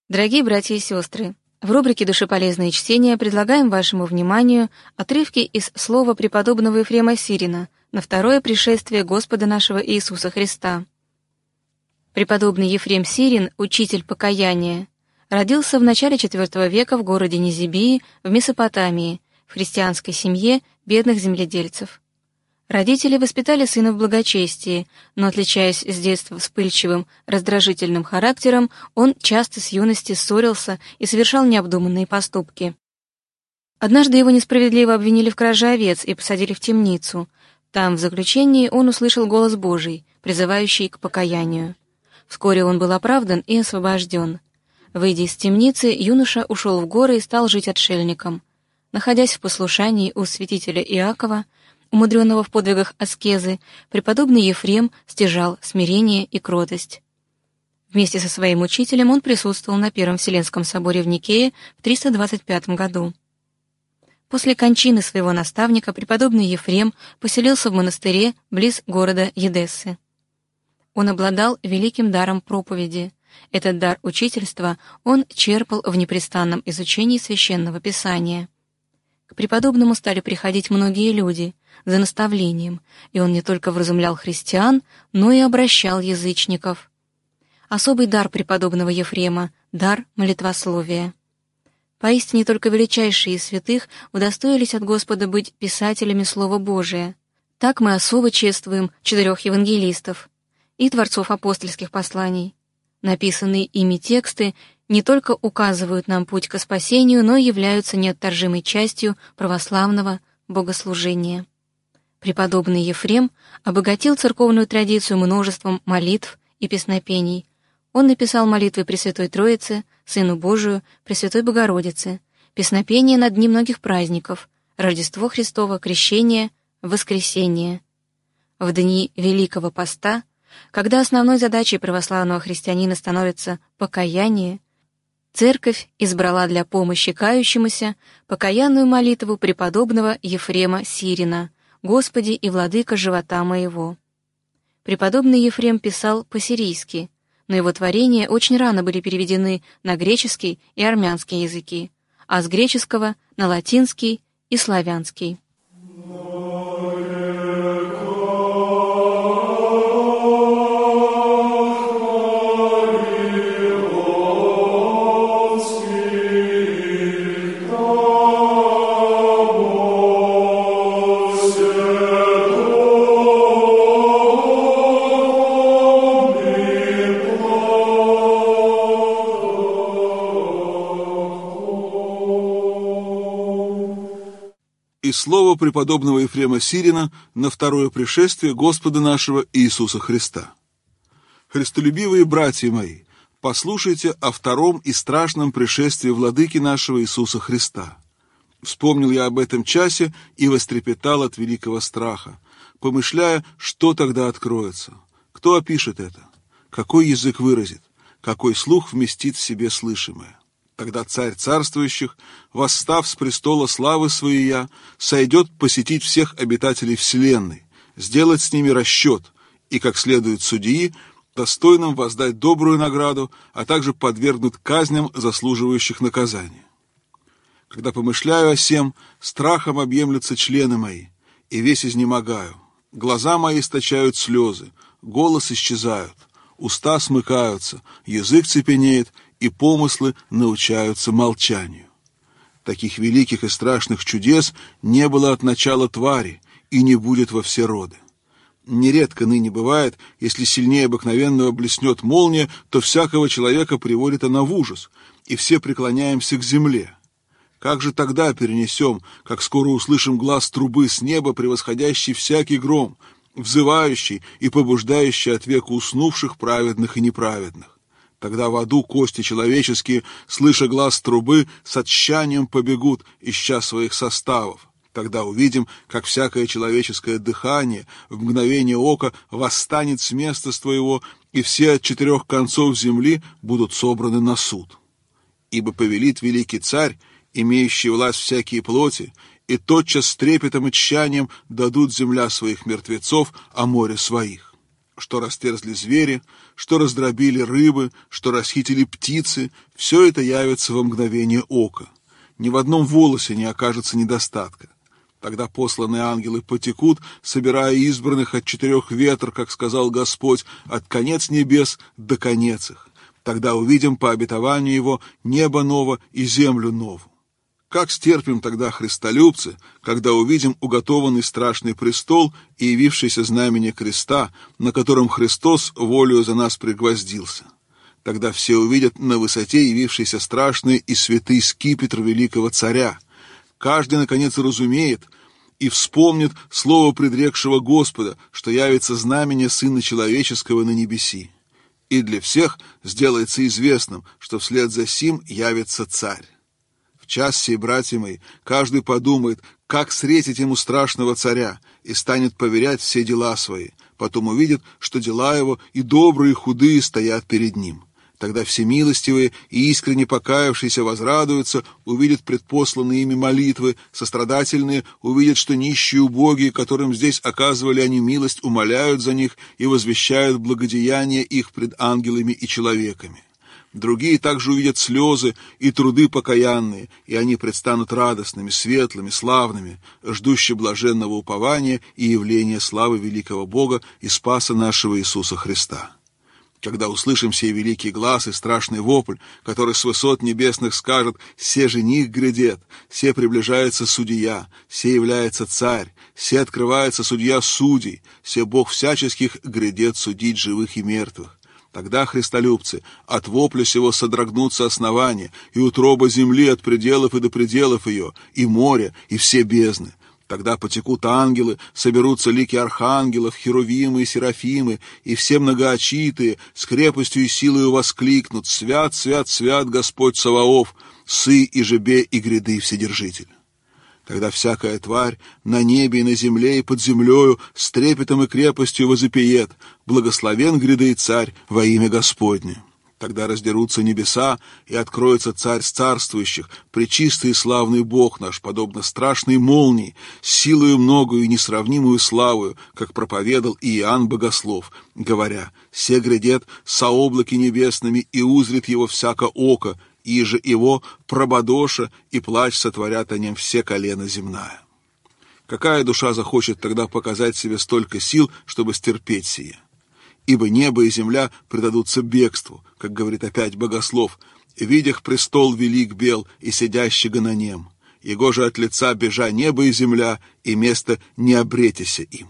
Дорогие братья и сестры, в рубрике «Душеполезные чтения» предлагаем вашему вниманию отрывки из слова преподобного Ефрема Сирина на второе пришествие Господа нашего Иисуса Христа. Преподобный Ефрем Сирин, учитель покаяния, родился в начале IV века в городе Низибии в Месопотамии, в христианской семье бедных земледельцев. Родители воспитали сына в благочестии, но, отличаясь с детства вспыльчивым, раздражительным характером, он часто с юности ссорился и совершал необдуманные поступки. Однажды его несправедливо обвинили в краже овец и посадили в темницу. Там, в заключении, он услышал голос Божий, призывающий к покаянию. Вскоре он был оправдан и освобожден. Выйдя из темницы, юноша ушел в горы и стал жить отшельником. Находясь в послушании у святителя Иакова, умудренного в подвигах аскезы, преподобный Ефрем стяжал смирение и кротость. Вместе со своим учителем он присутствовал на Первом Вселенском соборе в Никее в 325 году. После кончины своего наставника преподобный Ефрем поселился в монастыре близ города Едессы. Он обладал великим даром проповеди. Этот дар учительства он черпал в непрестанном изучении Священного Писания. К преподобному стали приходить многие люди за наставлением, и он не только вразумлял христиан, но и обращал язычников. Особый дар преподобного Ефрема — дар молитвословия. Поистине только величайшие из святых удостоились от Господа быть писателями Слова Божия. Так мы особо чествуем 4 евангелистов и творцов апостольских посланий. Написанные ими тексты не только указывают нам путь к спасению, но и являются неотторжимой частью православного богослужения. Преподобный Ефрем обогатил церковную традицию множеством молитв и песнопений. Он написал молитвы Пресвятой Троице, Сыну Божию, Пресвятой Богородице, песнопения на дни многих праздников, Рождество Христово, Крещение, Воскресение. В дни Великого Поста, когда основной задачей православного христианина становится покаяние, Церковь избрала для помощи кающемуся покаянную молитву преподобного Ефрема Сирина «Господи и владыка живота моего». Преподобный Ефрем писал по-сирийски, но его творения очень рано были переведены на греческий и армянский языки, а с греческого на латинский и славянский. И слово преподобного Ефрема Сирина на второе пришествие Господа нашего Иисуса Христа. Христолюбивые братья мои, послушайте о втором и страшном пришествии Владыки нашего Иисуса Христа. Вспомнил я об этом часе и вострепетал от великого страха, помышляя, что тогда откроется, кто опишет это, какой язык выразит, какой слух вместит в себе слышимое. Тогда Царь царствующих, восстав с престола славы своей, сойдет посетить всех обитателей вселенной, сделать с ними расчет и, как следует судьи, достойным воздать добрую награду, а также подвергнуть казням, заслуживающих наказания. Когда помышляю о сем, страхом объемлются члены мои, и весь изнемогаю. Глаза мои источают слезы, голос исчезают, уста смыкаются, язык цепенеет, и помыслы научаются молчанию. Таких великих и страшных чудес не было от начала твари и не будет во все роды. Нередко ныне бывает, если сильнее обыкновенного блеснет молния, то всякого человека приводит она в ужас, и все преклоняемся к земле. Как же тогда перенесем, как скоро услышим глас трубы с неба, превосходящий всякий гром, взывающий и побуждающий от века уснувших праведных и неправедных? Тогда в аду кости человеческие, слыша глас трубы, с отчаянием побегут, ища своих составов. Тогда увидим, как всякое человеческое дыхание в мгновение ока восстанет с места своего, и все от 4 концов земли будут собраны на суд. Ибо повелит великий царь, имеющий власть всякие плоти, и тотчас с трепетом и тщанием дадут земля своих мертвецов, а море своих. что растерзли звери, что раздробили рыбы, что расхитили птицы, все это явится во мгновение ока. Ни в одном волосе не окажется недостатка. Тогда посланные ангелы потекут, собирая избранных от 4 ветр, как сказал Господь, от конец небес до конец их. Тогда увидим по обетованию Его небо ново и землю нову. Как стерпим тогда, христолюбцы, когда увидим уготованный страшный престол и явившееся знамение креста, на котором Христос волею за нас пригвоздился? Тогда все увидят на высоте явившийся страшный и святый скипетр великого царя. Каждый, наконец, разумеет и вспомнит слово предрекшего Господа, что явится знамение Сына Человеческого на небеси. И для всех сделается известным, что вслед за сим явится царь. В час сей, братья мои, каждый подумает, как встретить ему страшного царя, и станет поверять все дела свои. Потом увидит, что дела его и добрые, и худые стоят перед ним. Тогда всемилостивые и искренне покаявшиеся возрадуются, увидят предпосланные ими молитвы, сострадательные увидят, что нищие и убогие, которым здесь оказывали они милость, умоляют за них и возвещают благодеяние их пред ангелами и человеками. Другие также увидят слезы и труды покаянные, и они предстанут радостными, светлыми, славными, ждущие блаженного упования и явления славы великого Бога и Спаса нашего Иисуса Христа. Когда услышим сей великий глас и страшный вопль, который с высот небесных скажет: «Се жених грядет, се приближается судья, се является царь, се открывается судья судей, се Бог всяческих грядет судить живых и мертвых». Тогда, христолюбцы, от вопля сего содрогнутся основания, и утроба земли от пределов и до пределов ее, и море, и все бездны. Тогда потекут ангелы, соберутся лики архангелов, херувимы и серафимы, и все многоочитые с крепостью и силою воскликнут: «Свят, свят, свят Господь Саваоф, сы и жебе и гряды Вседержитель». Тогда всякая тварь на небе и на земле и под землею с трепетом и крепостью возопиет: «Благословен гряды Царь во имя Господне». Тогда раздерутся небеса, и откроется Царь царствующих, пречистый и славный Бог наш, подобно страшной молнии, силою многою и несравнимую славою, как проповедал Иоанн Богослов, говоря: «Се грядет со облаки небесными, и узрит его всяко око, и же его прободоша, и плач сотворят о нем все колена земная». Какая душа захочет тогда показать себе столько сил, чтобы стерпеть сие? Ибо небо и земля предадутся бегству, как говорит опять Богослов: «Видях престол велик бел и сидящего на нем, его же от лица бежа небо и земля, и место не обретеся им».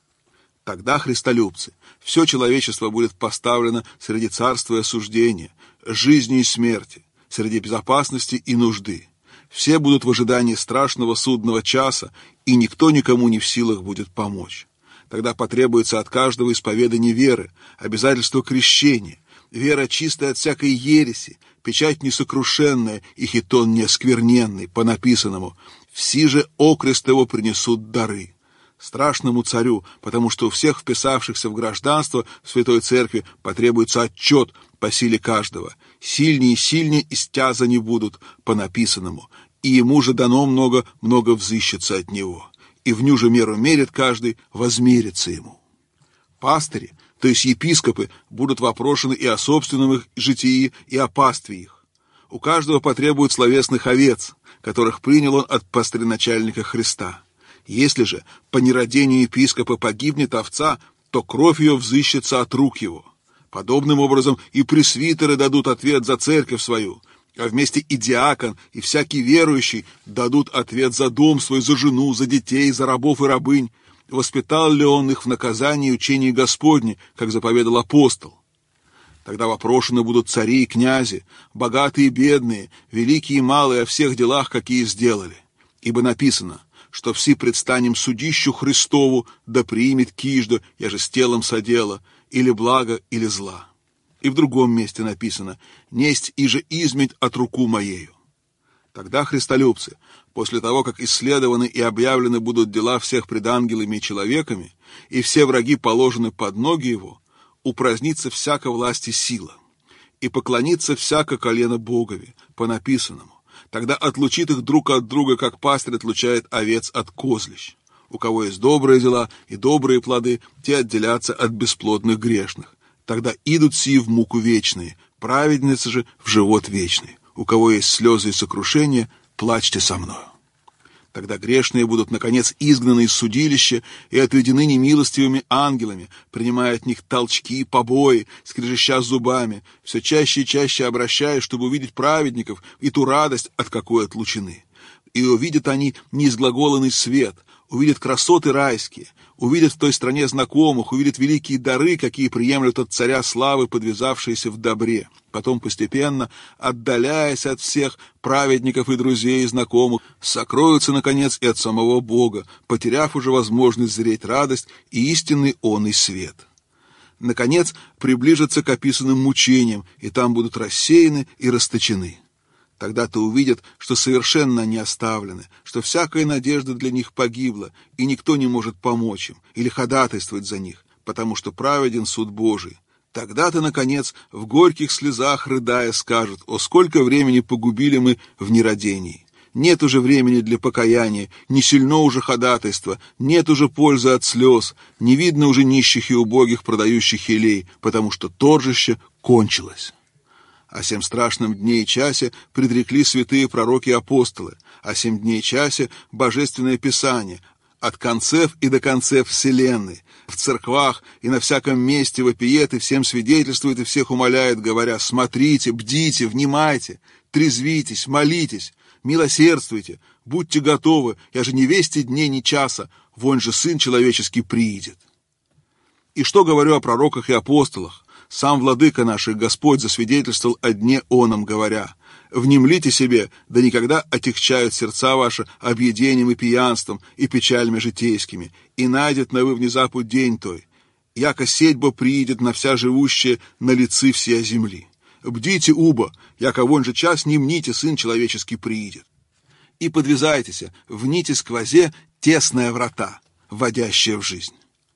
Тогда, христолюбцы, все человечество будет поставлено среди царства и осуждения, жизни и смерти, среди безопасности и нужды. Все будут в ожидании страшного судного часа, и никто никому не в силах будет помочь. Тогда потребуется от каждого исповедание веры, обязательство крещения, вера чистая от всякой ереси, печать несокрушенная и хитон неоскверненный, по написанному: «Все же окрест его принесут дары». Страшному царю, потому что у всех вписавшихся в гражданство в Святой Церкви потребуется отчет по силе каждого. Сильнее и сильнее истяза не будут, по написанному, и ему же дано много взыщется от него. И в ню же меру мерит каждый, возмерится ему. Пастыри, то есть епископы, будут вопрошены и о собственном их житии, и о пастве их. У каждого потребует словесных овец, которых принял он от пастыря-начальника Христа. Если же по нерадению епископа погибнет овца, то кровь ее взыщется от рук его. Подобным образом и пресвитеры дадут ответ за церковь свою, а вместе и диакон, и всякий верующий дадут ответ за дом свой, за жену, за детей, за рабов и рабынь. Воспитал ли он их в наказании и учении Господне, как заповедал апостол? Тогда вопрошены будут цари и князи, богатые и бедные, великие и малые, о всех делах, какие сделали. Ибо написано, что все предстанем судищу Христову, да приимет кижду, я же с телом содела, или благо, или зла. И в другом месте написано: «Несть иже измять от руку моею». Тогда, христолюбцы, после того, как исследованы и объявлены будут дела всех пред ангелами и человеками, и все враги положены под ноги его, упразднится всяка власть и сила, и поклонится всяко колено Богови, по написанному. Тогда отлучит их друг от друга, как пастырь отлучает овец от козлищ. У кого есть добрые дела и добрые плоды, те отделятся от бесплодных грешных. Тогда идут сии в муку вечные, праведницы же в живот вечный. У кого есть слезы и сокрушения, плачьте со мною. Тогда грешные будут, наконец, изгнаны из судилища и отведены немилостивыми ангелами, принимая от них толчки, побои, скрежеща зубами, все чаще и чаще обращаясь, чтобы увидеть праведников и ту радость, от какой отлучены. И увидят они неизглаголанный свет, увидят красоты райские, увидят в той стране знакомых, увидят великие дары, какие приемлют от царя славы, подвязавшиеся в добре. Потом постепенно, отдаляясь от всех праведников и друзей и знакомых, сокроются, наконец, и от самого Бога, потеряв уже возможность зреть радость и истинный он и свет. Наконец, приближатся к описанным мучениям, и там будут рассеяны и расточены. Тогда-то увидят, что совершенно они оставлены, что всякая надежда для них погибла, и никто не может помочь им или ходатайствовать за них, потому что праведен суд Божий. Тогда-то, наконец, в горьких слезах, рыдая, скажут: «О, сколько времени погубили мы в нерадении! Нет уже времени для покаяния, не сильно уже ходатайства, нет уже пользы от слез, не видно уже нищих и убогих, продающих елей, потому что торжище кончилось». О сем страшном дне и часе предрекли святые пророки и апостолы, о сем дне и часе Божественное Писание, от концев и до концев вселенной, в церквах и на всяком месте вопиет и всем свидетельствует и всех умоляет, говоря: «Смотрите, бдите, внимайте, трезвитесь, молитесь, милосердствуйте, будьте готовы, я же не вести дней ни часа, вон же Сын Человеческий приидет». И что говорю о пророках и апостолах? Сам Владыка наш Господь засвидетельствовал о дне оном, говоря: «Внемлите себе, да никогда отягчают сердца ваши объедением и пьянством и печалями житейскими, и найдет на вы внезапу день той, яко сетьба приидет на вся живущая на лицы всей земли. Бдите убо, яко вон же час не мните, Сын Человеческий приидет. И подвязайтесь, в нити сквозе тесная врата, вводящая в жизнь».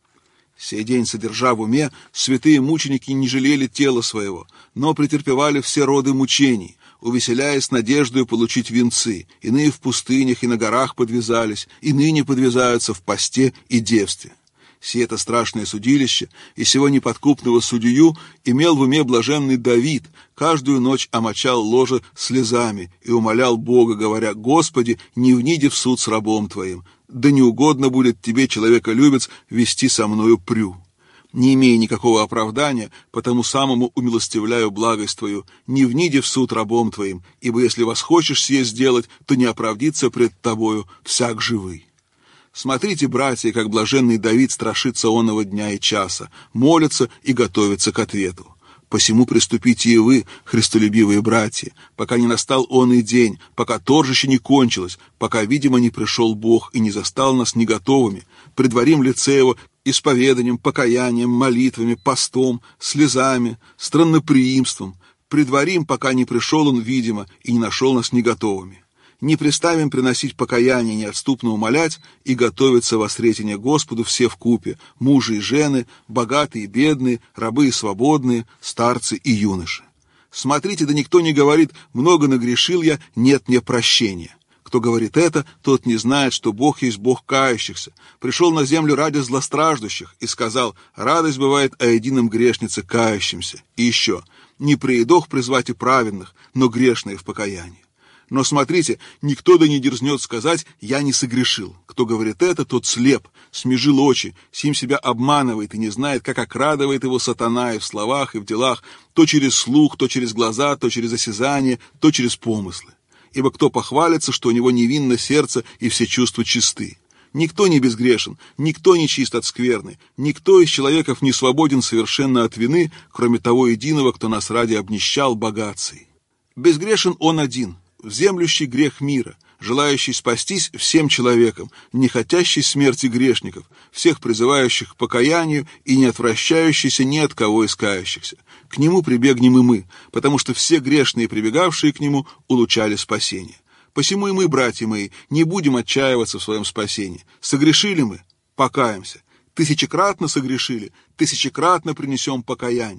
Сей день, содержа в уме, святые мученики не жалели тела своего, но претерпевали все роды мучений, увеселяясь надеждою получить венцы. Иные в пустынях и на горах подвязались, и ныне подвязаются в посте и девстве. Сие это страшное судилище, и сего неподкупного судью имел в уме блаженный Давид, каждую ночь омочал ложе слезами и умолял Бога, говоря: «Господи, не вниди в суд с рабом Твоим, да не угодно будет Тебе, человеколюбец, вести со мною прю. Не имея никакого оправдания, потому самому умилостивляю благость Твою, не вниди в суд рабом Твоим, ибо если восхочешь сие сделать, то не оправдится пред Тобою всяк живый». Смотрите, братья, как блаженный Давид страшится оного дня и часа, молится и готовится к ответу. Посему приступите и вы, христолюбивые братья, пока не настал он и день, пока торжище не кончилось, пока, видимо, не пришел Бог и не застал нас не готовыми, предварим лице Его исповеданием, покаянием, молитвами, постом, слезами, странноприимством, предварим, пока не пришел Он, видимо, и не нашел нас не готовыми. Не приставим приносить покаяние, неотступно умолять и готовиться во сретение Господу все вкупе, мужи и жены, богатые и бедные, рабы и свободные, старцы и юноши. Смотрите, да никто не говорит: «Много нагрешил я, нет мне прощения». Кто говорит это, тот не знает, что Бог есть Бог кающихся, пришел на землю ради злостраждущих и сказал: «Радость бывает о едином грешнице кающемся». И еще: «Не приедох призвать и праведных, но грешные в покаянии». Но смотрите, никто да не дерзнет сказать: «Я не согрешил». Кто говорит это, тот слеп, смежил очи, сим себя обманывает и не знает, как окрадывает его сатана и в словах, и в делах, то через слух, то через глаза, то через осязание, то через помыслы. Ибо кто похвалится, что у него невинно сердце и все чувства чисты? Никто не безгрешен, никто не чист от скверны, никто из человеков не свободен совершенно от вины, кроме того единого, кто нас ради обнищал богатцей. Безгрешен он один, вземлющий грех мира, желающий спастись всем человеком, не хотящий смерти грешников, всех призывающих к покаянию и не отвращающийся ни от кого из кающихся. К нему прибегнем и мы, потому что все грешные, прибегавшие к нему, улучали спасение. Посему и мы, братья мои, не будем отчаиваться в своем спасении. Согрешили мы — покаемся. Тысячекратно согрешили — тысячекратно принесем покаяние.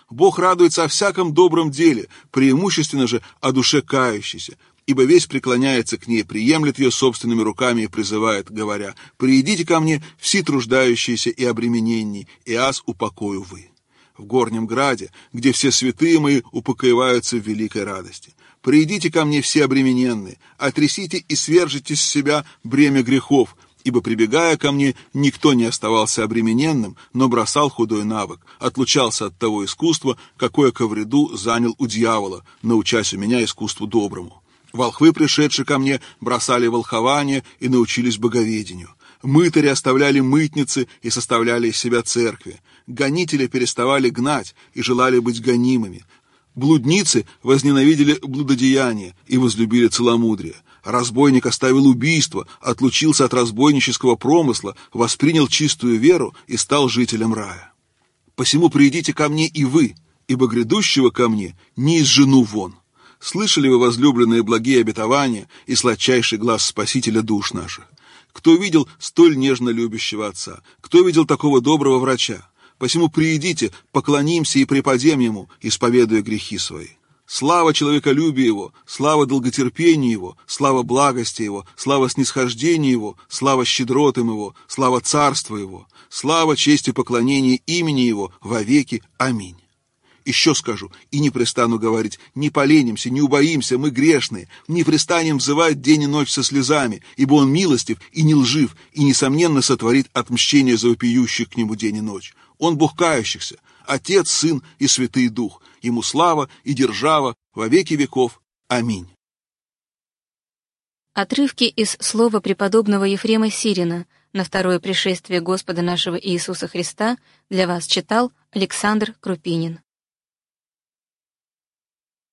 Бог радуется о всяком добром деле, преимущественно же о душе кающейся, ибо весь преклоняется к ней, приемлет ее собственными руками и призывает, говоря: «Приидите ко мне, все труждающиеся и обремененные, и аз упокою вы». В горнем граде, где все святые мои упокоиваются в великой радости. «Приидите ко мне все обремененные, отрясите и свержите с себя бремя грехов, ибо, прибегая ко мне, никто не оставался обремененным, но бросал худой навык, отлучался от того искусства, какое ко вреду занял у дьявола, научась у меня искусству доброму. Волхвы, пришедшие ко мне, бросали волхование и научились боговедению. Мытари оставляли мытницы и составляли из себя церкви. Гонители переставали гнать и желали быть гонимыми. Блудницы возненавидели блудодеяние и возлюбили целомудрие. Разбойник оставил убийство, отлучился от разбойнического промысла, воспринял чистую веру и стал жителем рая. Посему придите ко мне и вы, ибо грядущего ко мне не изжену вон. Слышали вы, возлюбленные, благие обетования и сладчайший глас Спасителя душ наших? Кто видел столь нежно любящего Отца? Кто видел такого доброго врача? Посему приидите, поклонимся и преподем Ему, исповедуя грехи свои. Слава человеколюбию Его, слава долготерпению Его, слава благости Его, слава снисхождению Его, слава щедротам Его, слава царству Его, слава, честь и поклонение имени Его вовеки. Аминь. Еще скажу, и не престану говорить: не поленимся, не убоимся, мы грешные, не престанем взывать день и ночь со слезами, ибо Он милостив и не лжив, и, несомненно, сотворит отмщение за вопиющих к Нему день и ночь. Он Бог кающихся, Отец, Сын и Святый Дух. Ему слава и держава во веки веков. Аминь. Отрывки из слова преподобного Ефрема Сирина на второе пришествие Господа нашего Иисуса Христа для вас читал Александр Крупинин.